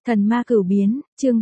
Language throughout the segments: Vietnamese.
Thần ma cửu biến, chương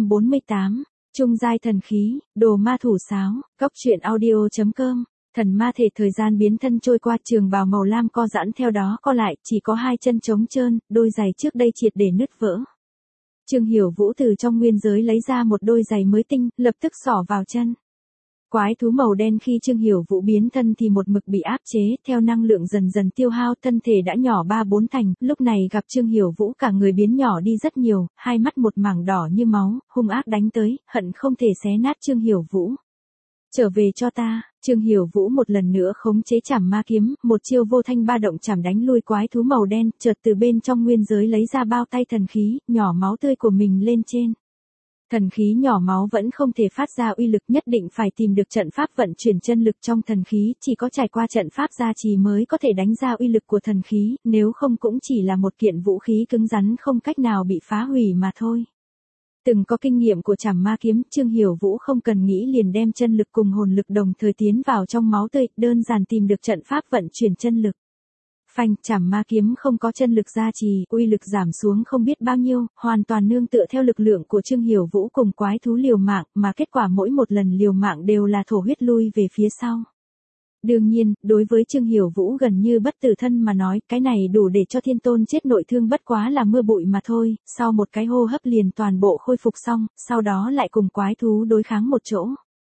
348, trung giai thần khí, đồ ma thủ sáo, góc truyện audio.com. Thần ma thể thời gian biến thân trôi qua, trường bào màu lam co giãn theo đó co lại, chỉ có hai chân trống trơn, đôi giày trước đây triệt để nứt vỡ. Trương Hiểu Vũ từ trong nguyên giới lấy ra một đôi giày mới tinh, lập tức xỏ vào chân. Quái thú màu đen khi Trương Hiểu Vũ biến thân thì một mực bị áp chế, theo năng lượng dần dần tiêu hao, thân thể đã nhỏ 3-4 thành, lúc này gặp Trương Hiểu Vũ cả người biến nhỏ đi rất nhiều, hai mắt một mảng đỏ như máu, hung ác đánh tới, hận không thể xé nát Trương Hiểu Vũ. Trở về cho ta, Trương Hiểu Vũ một lần nữa khống chế chảm ma kiếm, một chiêu vô thanh ba động chảm đánh lui quái thú màu đen, chợt từ bên trong nguyên giới lấy ra bao tay thần khí, nhỏ máu tươi của mình lên trên. Thần khí nhỏ máu vẫn không thể phát ra uy lực, nhất định phải tìm được trận pháp vận chuyển chân lực trong thần khí, chỉ có trải qua trận pháp gia trì mới có thể đánh ra uy lực của thần khí, nếu không cũng chỉ là một kiện vũ khí cứng rắn không cách nào bị phá hủy mà thôi. Từng có kinh nghiệm của chảm ma kiếm, Trương Hiểu Vũ không cần nghĩ liền đem chân lực cùng hồn lực đồng thời tiến vào trong máu tươi, đơn giản tìm được trận pháp vận chuyển chân lực. Phanh, chảm ma kiếm không có chân lực gia trì, uy lực giảm xuống không biết bao nhiêu, hoàn toàn nương tựa theo lực lượng của Trương Hiểu Vũ cùng quái thú liều mạng, mà kết quả mỗi một lần liều mạng đều là thổ huyết lui về phía sau. Đương nhiên, đối với Trương Hiểu Vũ gần như bất tử thân mà nói, cái này đủ để cho thiên tôn chết nội thương, bất quá là mưa bụi mà thôi, sau một cái hô hấp liền toàn bộ khôi phục xong, sau đó lại cùng quái thú đối kháng một chỗ.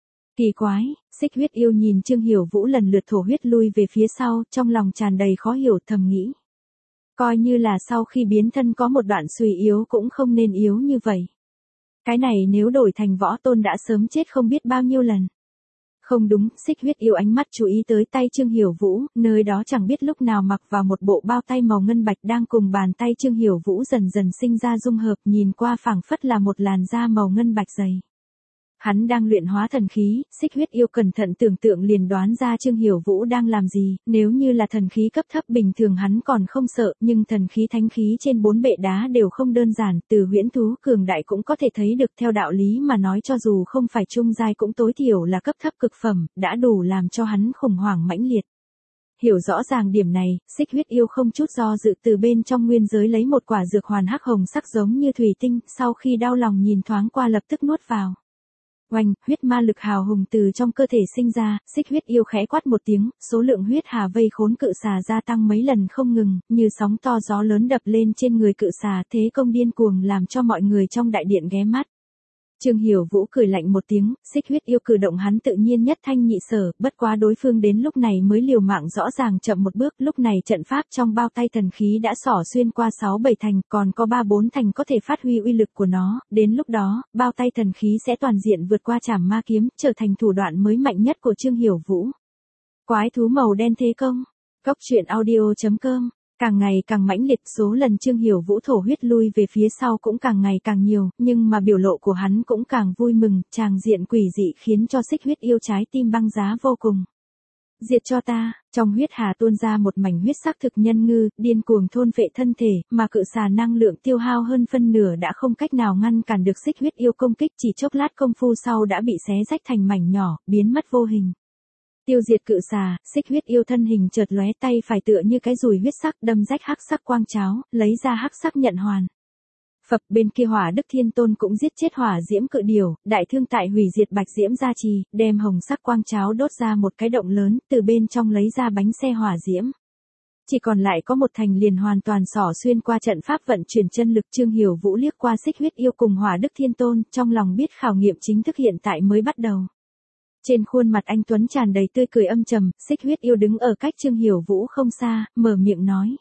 Kỳ quái, Xích Huyết Yêu nhìn Trương Hiểu Vũ lần lượt thổ huyết lui về phía sau, trong lòng tràn đầy khó hiểu, thầm nghĩ. Coi như là sau khi biến thân có một đoạn suy yếu cũng không nên yếu như vậy. Cái này nếu đổi thành võ tôn đã sớm chết không biết bao nhiêu lần. Không đúng, Xích Huyết Yêu ánh mắt chú ý tới tay Trương Hiểu Vũ, nơi đó chẳng biết lúc nào mặc vào một bộ bao tay màu ngân bạch đang cùng bàn tay Trương Hiểu Vũ dần dần sinh ra dung hợp, nhìn qua phảng phất là một làn da màu ngân bạch dày. Hắn đang luyện hóa thần khí, Xích Huyết Yêu cẩn thận tưởng tượng liền đoán ra Trương Hiểu Vũ đang làm gì, nếu như là thần khí cấp thấp bình thường hắn còn không sợ, nhưng thần khí thánh khí trên 4 bệ đá đều không đơn giản, từ huyễn thú cường đại cũng có thể thấy được, theo đạo lý mà nói cho dù không phải trung giai cũng tối thiểu là cấp thấp cực phẩm, đã đủ làm cho hắn khủng hoảng mãnh liệt. Hiểu rõ ràng điểm này, Xích Huyết Yêu không chút do dự từ bên trong nguyên giới lấy một quả dược hoàn hắc hồng sắc giống như thủy tinh, sau khi đau lòng nhìn thoáng qua lập tức nuốt vào. Oanh, huyết ma lực hào hùng từ trong cơ thể sinh ra, Xích Huyết Yêu khẽ quát một tiếng, số lượng huyết hà vây khốn cự xà gia tăng mấy lần không ngừng, như sóng to gió lớn đập lên trên người cự xà, thế công điên cuồng làm cho mọi người trong đại điện ghé mắt. Trương Hiểu Vũ cười lạnh một tiếng, Xích Huyết Yêu cử động hắn tự nhiên nhất thanh nhị sở, bất quá đối phương đến lúc này mới liều mạng rõ ràng chậm một bước, lúc này trận pháp trong bao tay thần khí đã xỏ xuyên qua 6-7 thành, còn có 3-4 thành có thể phát huy uy lực của nó, đến lúc đó, bao tay thần khí sẽ toàn diện vượt qua chảm ma kiếm, trở thành thủ đoạn mới mạnh nhất của Trương Hiểu Vũ. Quái thú màu đen thế công, góc truyện audio.com. Càng ngày càng mãnh liệt, số lần Trương Hiểu Vũ thổ huyết lui về phía sau cũng càng ngày càng nhiều, nhưng mà biểu lộ của hắn cũng càng vui mừng, tràng diện quỷ dị khiến cho Xích Huyết Yêu trái tim băng giá vô cùng. Diệt cho ta, trong huyết hà tuôn ra một mảnh huyết sắc thực nhân ngư, điên cuồng thôn phệ thân thể, mà cự xà năng lượng tiêu hao hơn phân nửa đã không cách nào ngăn cản được Xích Huyết Yêu công kích, chỉ chốc lát công phu sau đã bị xé rách thành mảnh nhỏ, biến mất vô hình. Tiêu diệt cự xà, Xích Huyết Yêu thân hình chợt lóe, tay phải tựa như cái dùi huyết sắc đâm rách hắc sắc quang cháo, lấy ra hắc sắc nhận hoàn. Phập, bên kia Hỏa Đức Thiên Tôn cũng giết chết hỏa diễm cự điểu, đại thương tại hủy diệt bạch diễm gia trì, đem hồng sắc quang cháo đốt ra một cái động lớn, từ bên trong lấy ra bánh xe hỏa diễm. Chỉ còn lại có một thành liền hoàn toàn xỏ xuyên qua trận pháp vận chuyển chân lực. Trương Hiểu Vũ liếc qua Xích Huyết Yêu cùng Hỏa Đức Thiên Tôn, trong lòng biết khảo nghiệm chính thức hiện tại mới bắt đầu. Trên khuôn mặt anh tuấn tràn đầy tươi cười âm trầm, Xích Huyết Yêu đứng ở cách Trương Hiểu Vũ không xa, mở miệng nói.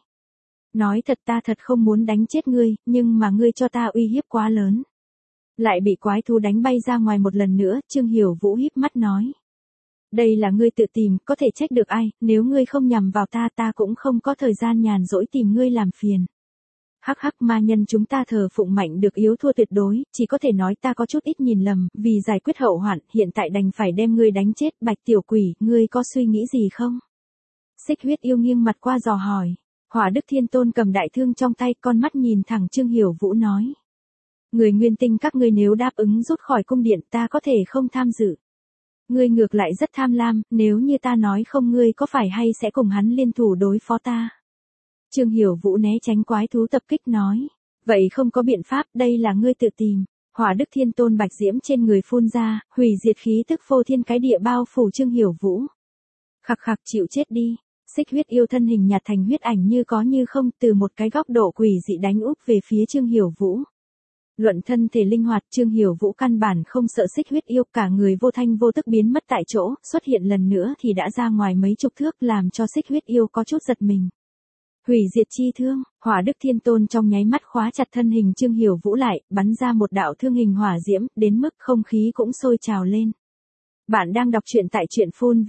Nói thật, ta thật không muốn đánh chết ngươi, nhưng mà ngươi cho ta uy hiếp quá lớn. Lại bị quái thú đánh bay ra ngoài một lần nữa, Trương Hiểu Vũ híp mắt nói. Đây là ngươi tự tìm, có thể trách được ai, nếu ngươi không nhằm vào ta, ta cũng không có thời gian nhàn rỗi tìm ngươi làm phiền. Hắc hắc, ma nhân chúng ta thờ phụng mạnh được yếu thua tuyệt đối, chỉ có thể nói ta có chút ít nhìn lầm, vì giải quyết hậu hoạn, hiện tại đành phải đem ngươi đánh chết. Bạch tiểu quỷ, ngươi có suy nghĩ gì không? Xích Huyết Yêu nghiêng mặt qua dò hỏi. Hỏa Đức Thiên Tôn cầm đại thương trong tay, con mắt nhìn thẳng Trương Hiểu Vũ nói. Người nguyên tinh các ngươi nếu đáp ứng rút khỏi cung điện, ta có thể không tham dự. Ngươi ngược lại rất tham lam, nếu như ta nói không, ngươi có phải hay sẽ cùng hắn liên thủ đối phó ta? Trương Hiểu Vũ né tránh quái thú tập kích nói. Vậy không có biện pháp, đây là ngươi tự tìm. Hỏa Đức Thiên Tôn bạch diễm trên người phun ra, hủy diệt khí tức phô thiên cái địa bao phủ Trương Hiểu Vũ. Khặc khặc chịu chết đi. Xích huyết yêu thân hình nhạt thành huyết ảnh như có như không, từ một cái góc độ quỷ dị đánh úp về phía Trương Hiểu Vũ. Luận thân thể linh hoạt, Trương Hiểu Vũ căn bản không sợ xích huyết yêu, cả người vô thanh vô tức biến mất tại chỗ, xuất hiện lần nữa thì đã ra ngoài mấy chục thước, làm cho xích huyết yêu có chút giật mình. Hủy diệt chi thương, Hỏa Đức Thiên Tôn trong nháy mắt khóa chặt thân hình Trương Hiểu Vũ lại, bắn ra một đạo thương hình hỏa diễm, đến mức không khí cũng sôi trào lên. Bạn đang đọc truyện tại truyện phun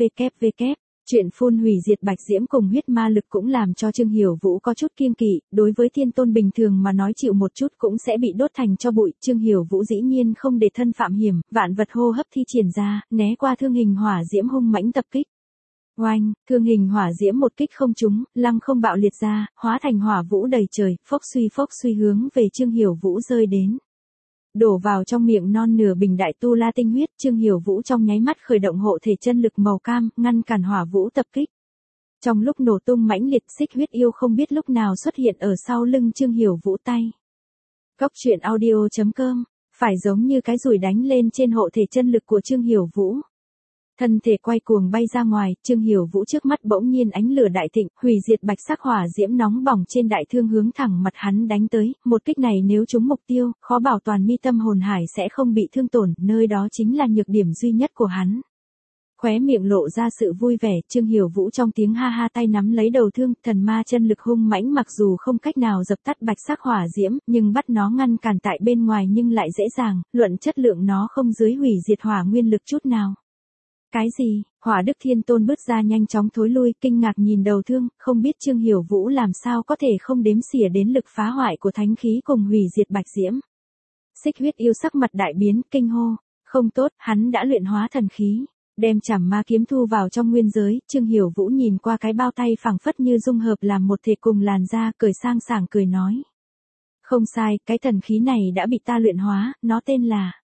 www. Chuyện phun hủy diệt bạch diễm cùng huyết ma lực cũng làm cho Trương Hiểu Vũ có chút kiêng kỵ, đối với thiên tôn bình thường mà nói chịu một chút cũng sẽ bị đốt thành cho bụi, Trương Hiểu Vũ dĩ nhiên không để thân phạm hiểm, vạn vật hô hấp thi triển ra, né qua thương hình hỏa diễm hung mãnh tập kích. Oanh, thương hình hỏa diễm một kích không trúng, lăng không bạo liệt ra, hóa thành hỏa vũ đầy trời, phốc suy hướng về Trương Hiểu Vũ rơi đến. Đổ vào trong miệng non nửa bình đại tu la tinh huyết, Trương Hiểu Vũ trong nháy mắt khởi động hộ thể chân lực màu cam, ngăn cản hỏa vũ tập kích. Trong lúc nổ tung mãnh liệt, xích huyết yêu không biết lúc nào xuất hiện ở sau lưng Trương Hiểu Vũ tay. Cốc truyện audio.com, phải giống như cái dùi đánh lên trên hộ thể chân lực của Trương Hiểu Vũ. Thân thể quay cuồng bay ra ngoài, Trương Hiểu Vũ trước mắt bỗng nhiên ánh lửa đại thịnh, hủy diệt bạch sắc hỏa diễm nóng bỏng trên đại thương hướng thẳng mặt hắn đánh tới, một kích này nếu trúng mục tiêu, khó bảo toàn mi tâm hồn hải sẽ không bị thương tổn, nơi đó chính là nhược điểm duy nhất của hắn. Khóe miệng lộ ra sự vui vẻ, Trương Hiểu Vũ trong tiếng ha ha tay nắm lấy đầu thương, thần ma chân lực hung mãnh mặc dù không cách nào dập tắt bạch sắc hỏa diễm, nhưng bắt nó ngăn cản tại bên ngoài nhưng lại dễ dàng, luận chất lượng nó không dưới hủy diệt hỏa nguyên lực chút nào. Cái gì? Hỏa Đức Thiên Tôn bước ra nhanh chóng thối lui, kinh ngạc nhìn đầu thương, không biết Trương Hiểu Vũ làm sao có thể không đếm xỉa đến lực phá hoại của thánh khí cùng hủy diệt bạch diễm. Xích huyết yêu sắc mặt đại biến, kinh hô, không tốt, hắn đã luyện hóa thần khí, đem Trảm Ma kiếm thu vào trong nguyên giới, Trương Hiểu Vũ nhìn qua cái bao tay phẳng phất như dung hợp làm một thể cùng làn da, cười sang sảng cười nói. Không sai, cái thần khí này đã bị ta luyện hóa, nó tên là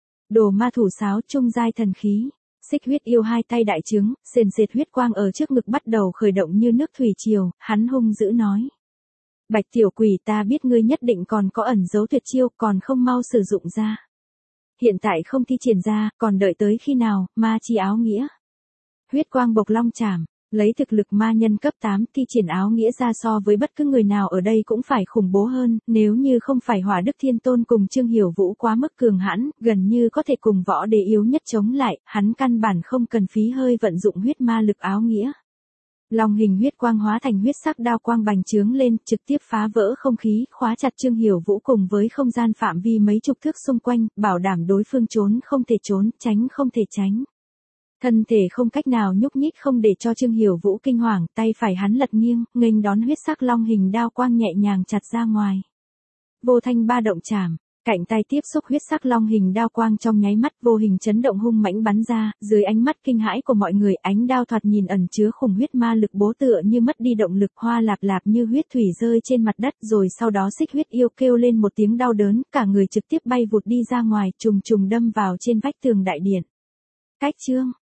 Đồ Ma Thủ Sáo trung giai thần khí. Xích huyết yêu hai tay đại trướng, sền sệt huyết quang ở trước ngực bắt đầu khởi động như nước thủy triều, hắn hung dữ nói. Bạch tiểu quỷ, ta biết ngươi nhất định còn có ẩn dấu tuyệt chiêu, còn không mau sử dụng ra. Hiện tại không thi triển ra, còn đợi tới khi nào, ma chi áo nghĩa. Huyết quang bộc long chảm, lấy thực lực ma nhân cấp 8 thi triển áo nghĩa ra so với bất cứ người nào ở đây cũng phải khủng bố hơn, nếu như không phải Hỏa Đức Thiên Tôn cùng Trương Hiểu Vũ quá mức cường hãn, gần như có thể cùng võ đế yếu nhất chống lại, hắn căn bản không cần phí hơi vận dụng huyết ma lực áo nghĩa. Long hình huyết quang hóa thành huyết sắc đao quang bành trướng lên, trực tiếp phá vỡ không khí, khóa chặt Trương Hiểu Vũ cùng với không gian phạm vi mấy chục thước xung quanh, bảo đảm đối phương trốn không thể trốn, tránh không thể tránh. Thân thể không cách nào nhúc nhích không để cho Trương Hiểu Vũ kinh hoàng, tay phải hắn lật nghiêng, nghênh đón huyết sắc long hình đao quang nhẹ nhàng chặt ra ngoài. Vô thanh ba động chạm, cạnh tay tiếp xúc huyết sắc long hình đao quang trong nháy mắt vô hình chấn động hung mãnh bắn ra, dưới ánh mắt kinh hãi của mọi người, ánh đao thoạt nhìn ẩn chứa khủng huyết ma lực bố tựa như mất đi động lực, hoa lạp lạp như huyết thủy rơi trên mặt đất, rồi sau đó xích huyết yêu kêu lên một tiếng đau đớn, cả người trực tiếp bay vụt đi ra ngoài, trùng trùng đâm vào trên vách tường đại điện. Cách chương